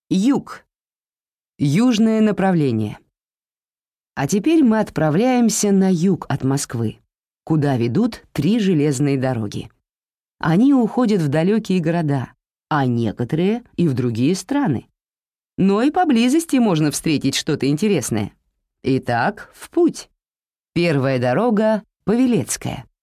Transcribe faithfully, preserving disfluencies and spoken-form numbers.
Юг. Южное направление. А теперь мы отправляемся на юг от Москвы, куда ведут три железные дороги. Они уходят в далекие города, а некоторые и в другие страны. Но и поблизости можно встретить что-то интересное. Итак, в путь. Первая дорога — Павелецкая.